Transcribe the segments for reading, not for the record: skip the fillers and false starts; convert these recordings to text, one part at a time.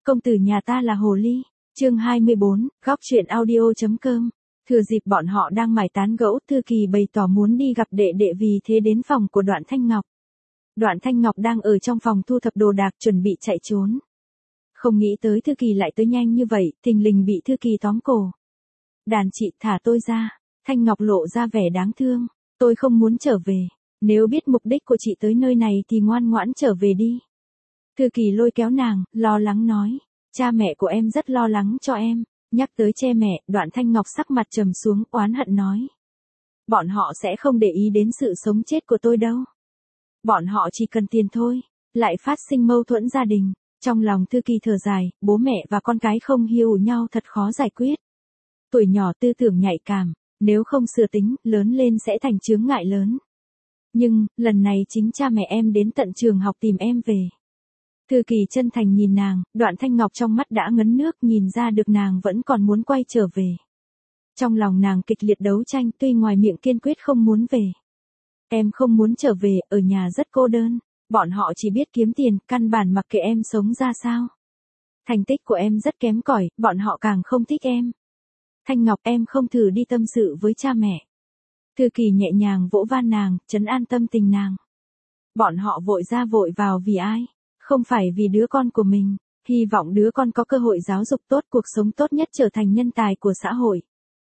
Công tử nhà ta là hồ ly. Chương 24, góc truyện audio.com. Thừa dịp bọn họ đang mải tán gẫu, Thư Kỳ bày tỏ muốn đi gặp đệ đệ, vì thế đến phòng của Đoạn Thanh Ngọc. Đoạn Thanh Ngọc đang ở trong phòng thu thập đồ đạc chuẩn bị chạy trốn. Không nghĩ tới Thư Kỳ lại tới nhanh như vậy, thình lình bị Thư Kỳ tóm cổ. Đàn chị, thả tôi ra. Thanh Ngọc lộ ra vẻ đáng thương. Tôi không muốn trở về. Nếu biết mục đích của chị tới nơi này thì ngoan ngoãn trở về đi. Thư Kỳ lôi kéo nàng, lo lắng nói. Cha mẹ của em rất lo lắng cho em. Nhắc tới che mẹ, Đoạn Thanh Ngọc sắc mặt trầm xuống, oán hận nói. Bọn họ sẽ không để ý đến sự sống chết của tôi đâu. Bọn họ chỉ cần tiền thôi. Lại phát sinh mâu thuẫn gia đình. Trong lòng Thư Kỳ thở dài, bố mẹ và con cái không hiểu nhau thật khó giải quyết. Tuổi nhỏ tư tưởng nhạy cảm, nếu không sửa tính, lớn lên sẽ thành chướng ngại lớn. Nhưng, lần này chính cha mẹ em đến tận trường học tìm em về. Thư Kỳ chân thành nhìn nàng, Đoạn Thanh Ngọc trong mắt đã ngấn nước, nhìn ra được nàng vẫn còn muốn quay trở về. Trong lòng nàng kịch liệt đấu tranh, tuy ngoài miệng kiên quyết không muốn về. Em không muốn trở về, ở nhà rất cô đơn. Bọn họ chỉ biết kiếm tiền, căn bản mặc kệ em sống ra sao. Thành tích của em rất kém cỏi, bọn họ càng không thích em. Thanh Ngọc, em không thử đi tâm sự với cha mẹ. Thư Kỳ nhẹ nhàng vỗ vai nàng, trấn an tâm tình nàng. Bọn họ vội ra vội vào vì ai? Không phải vì đứa con của mình. Hy vọng đứa con có cơ hội giáo dục tốt, cuộc sống tốt nhất, trở thành nhân tài của xã hội.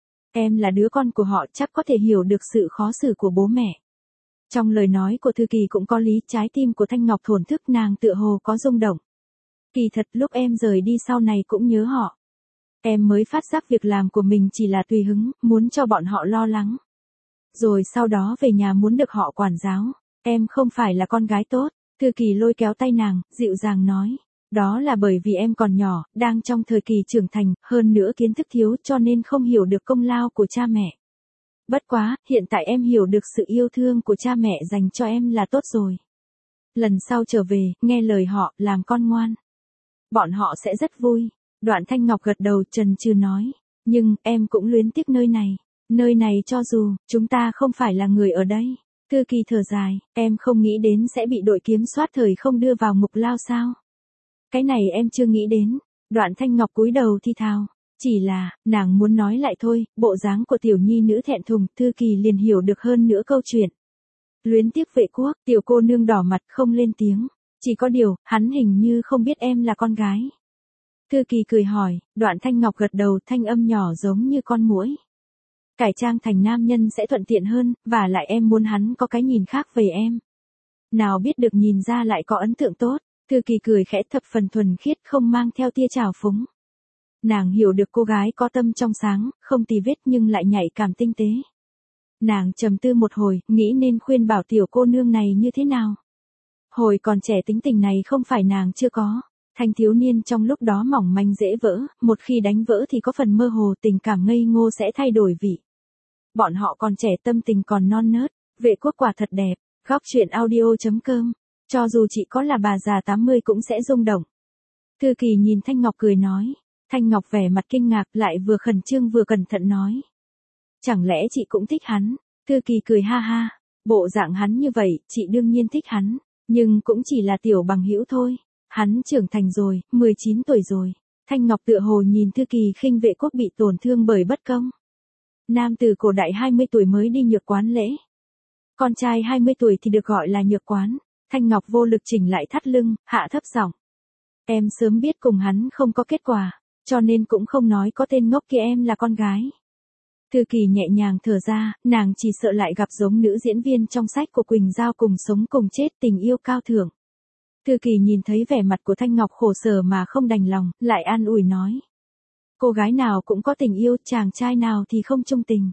Em là đứa con của họ, chắc có thể hiểu được sự khó xử của bố mẹ. Trong lời nói của Thư Kỳ cũng có lý, trái tim của Thanh Ngọc thổn thức, nàng tựa hồ có rung động. Kỳ thật lúc em rời đi sau này cũng nhớ họ. Em mới phát giác việc làm của mình chỉ là tùy hứng, muốn cho bọn họ lo lắng. Rồi sau đó về nhà muốn được họ quản giáo. Em không phải là con gái tốt. Thư Kỳ lôi kéo tay nàng, dịu dàng nói. Đó là bởi vì em còn nhỏ, đang trong thời kỳ trưởng thành, hơn nữa kiến thức thiếu, cho nên không hiểu được công lao của cha mẹ. Bất quá, hiện tại em hiểu được sự yêu thương của cha mẹ dành cho em là tốt rồi. Lần sau trở về, nghe lời họ, làm con ngoan. Bọn họ sẽ rất vui. Đoạn Thanh Ngọc gật đầu, chần chừ nói. Nhưng, em cũng luyến tiếc nơi này. Nơi này cho dù, chúng ta không phải là người ở đây. Thư Kỳ thở dài, em không nghĩ đến sẽ bị đội kiểm soát thời không đưa vào ngục lao sao? Cái này em chưa nghĩ đến. Đoạn Thanh Ngọc cúi đầu thi thào. Chỉ là, nàng muốn nói lại thôi, bộ dáng của tiểu nhi nữ thẹn thùng, Thư Kỳ liền hiểu được hơn nữa câu chuyện. Luyến tiếc vệ quốc, tiểu cô nương đỏ mặt không lên tiếng. Chỉ có điều, hắn hình như không biết em là con gái. Thư Kỳ cười hỏi, Đoạn Thanh Ngọc gật đầu, thanh âm nhỏ giống như con muỗi. Cải trang thành nam nhân sẽ thuận tiện hơn, và lại em muốn hắn có cái nhìn khác về em. Nào biết được nhìn ra lại có ấn tượng tốt. Thư Kỳ cười khẽ, thập phần thuần khiết, không mang theo tia trào phúng. Nàng hiểu được cô gái có tâm trong sáng, không tì vết nhưng lại nhạy cảm tinh tế. Nàng trầm tư một hồi, nghĩ nên khuyên bảo tiểu cô nương này như thế nào. Hồi còn trẻ tính tình này không phải nàng chưa có. Thanh thiếu niên trong lúc đó mỏng manh dễ vỡ, một khi đánh vỡ thì có phần mơ hồ, tình cảm ngây ngô sẽ thay đổi vị. Bọn họ còn trẻ, tâm tình còn non nớt. Vệ quốc quả thật đẹp. Góc truyện audio.com. Cho dù chị có là bà già 80 cũng sẽ rung động. Thư Kỳ nhìn Thanh Ngọc cười nói. Thanh Ngọc vẻ mặt kinh ngạc, lại vừa khẩn trương vừa cẩn thận nói. Chẳng lẽ chị cũng thích hắn? Thư Kỳ cười ha ha. Bộ dạng hắn như vậy, chị đương nhiên thích hắn. Nhưng cũng chỉ là tiểu bằng hữu thôi. Hắn trưởng thành rồi, 19 tuổi rồi. Thanh Ngọc tựa hồ nhìn Thư Kỳ khinh vệ quốc bị tổn thương bởi bất công. Nam tử cổ đại 20 tuổi mới đi nhược quán lễ. Con trai 20 tuổi thì được gọi là nhược quán. Thanh Ngọc vô lực chỉnh lại thắt lưng, hạ thấp giọng. Em sớm biết cùng hắn không có kết quả, cho nên cũng không nói có tên ngốc kia em là con gái. Thư Kỳ nhẹ nhàng thở ra, nàng chỉ sợ lại gặp giống nữ diễn viên trong sách của Quỳnh Giao, cùng sống cùng chết, tình yêu cao thượng. Thư Kỳ nhìn thấy vẻ mặt của Thanh Ngọc khổ sở mà không đành lòng, lại an ủi nói. Cô gái nào cũng có tình yêu, chàng trai nào thì không chung tình.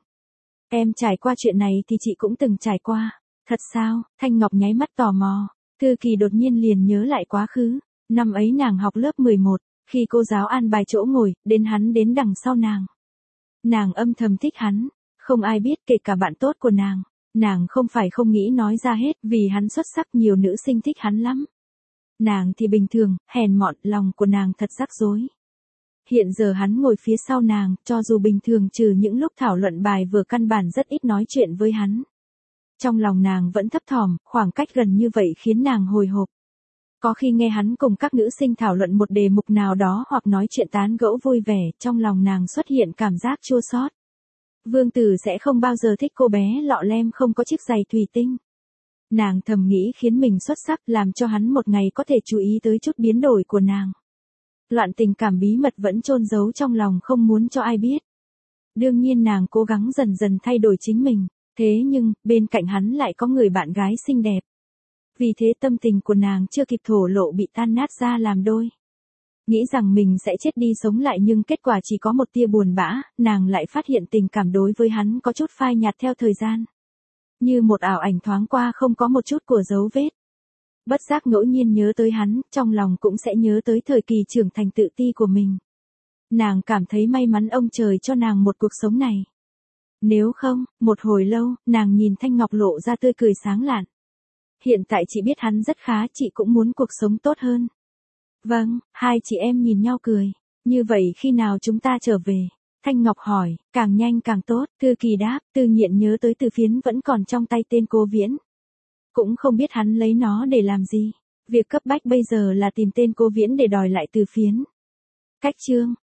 Em trải qua chuyện này thì chị cũng từng trải qua. Thật sao? Thanh Ngọc nháy mắt tò mò. Thư Kỳ đột nhiên liền nhớ lại quá khứ. Năm ấy nàng học lớp 11, khi cô giáo an bài chỗ ngồi, đến hắn đến đằng sau nàng. Nàng âm thầm thích hắn, không ai biết kể cả bạn tốt của nàng. Nàng không phải không nghĩ nói ra hết, vì hắn xuất sắc, nhiều nữ sinh thích hắn lắm. Nàng thì bình thường, hèn mọn, lòng của nàng thật rắc rối. Hiện giờ hắn ngồi phía sau nàng, cho dù bình thường trừ những lúc thảo luận bài vừa, căn bản rất ít nói chuyện với hắn. Trong lòng nàng vẫn thấp thỏm, khoảng cách gần như vậy khiến nàng hồi hộp. Có khi nghe hắn cùng các nữ sinh thảo luận một đề mục nào đó hoặc nói chuyện tán gẫu vui vẻ, trong lòng nàng xuất hiện cảm giác chua xót. Vương Tử sẽ không bao giờ thích cô bé lọ lem không có chiếc giày thủy tinh. Nàng thầm nghĩ khiến mình xuất sắc, làm cho hắn một ngày có thể chú ý tới chút biến đổi của nàng. Loạn tình cảm bí mật vẫn chôn giấu trong lòng không muốn cho ai biết. Đương nhiên nàng cố gắng dần dần thay đổi chính mình, thế nhưng, bên cạnh hắn lại có người bạn gái xinh đẹp. Vì thế tâm tình của nàng chưa kịp thổ lộ bị tan nát ra làm đôi. Nghĩ rằng mình sẽ chết đi sống lại nhưng kết quả chỉ có một tia buồn bã, nàng lại phát hiện tình cảm đối với hắn có chút phai nhạt theo thời gian. Như một ảo ảnh thoáng qua không có một chút của dấu vết. Bất giác ngẫu nhiên nhớ tới hắn, trong lòng cũng sẽ nhớ tới thời kỳ trưởng thành tự ti của mình. Nàng cảm thấy may mắn ông trời cho nàng một cuộc sống này. Nếu không, một hồi lâu, nàng nhìn Thanh Ngọc lộ ra tươi cười sáng lạn. Hiện tại chị biết hắn rất khá, chị cũng muốn cuộc sống tốt hơn. Vâng, hai chị em nhìn nhau cười. Như vậy khi nào chúng ta trở về? Thanh Ngọc hỏi, càng nhanh càng tốt. Thư Kỳ đáp, Tư Nghiện nhớ tới từ phiến vẫn còn trong tay tên Cố Viễn. Cũng không biết hắn lấy nó để làm gì. Việc cấp bách bây giờ là tìm tên Cố Viễn để đòi lại từ phiến. Cách chương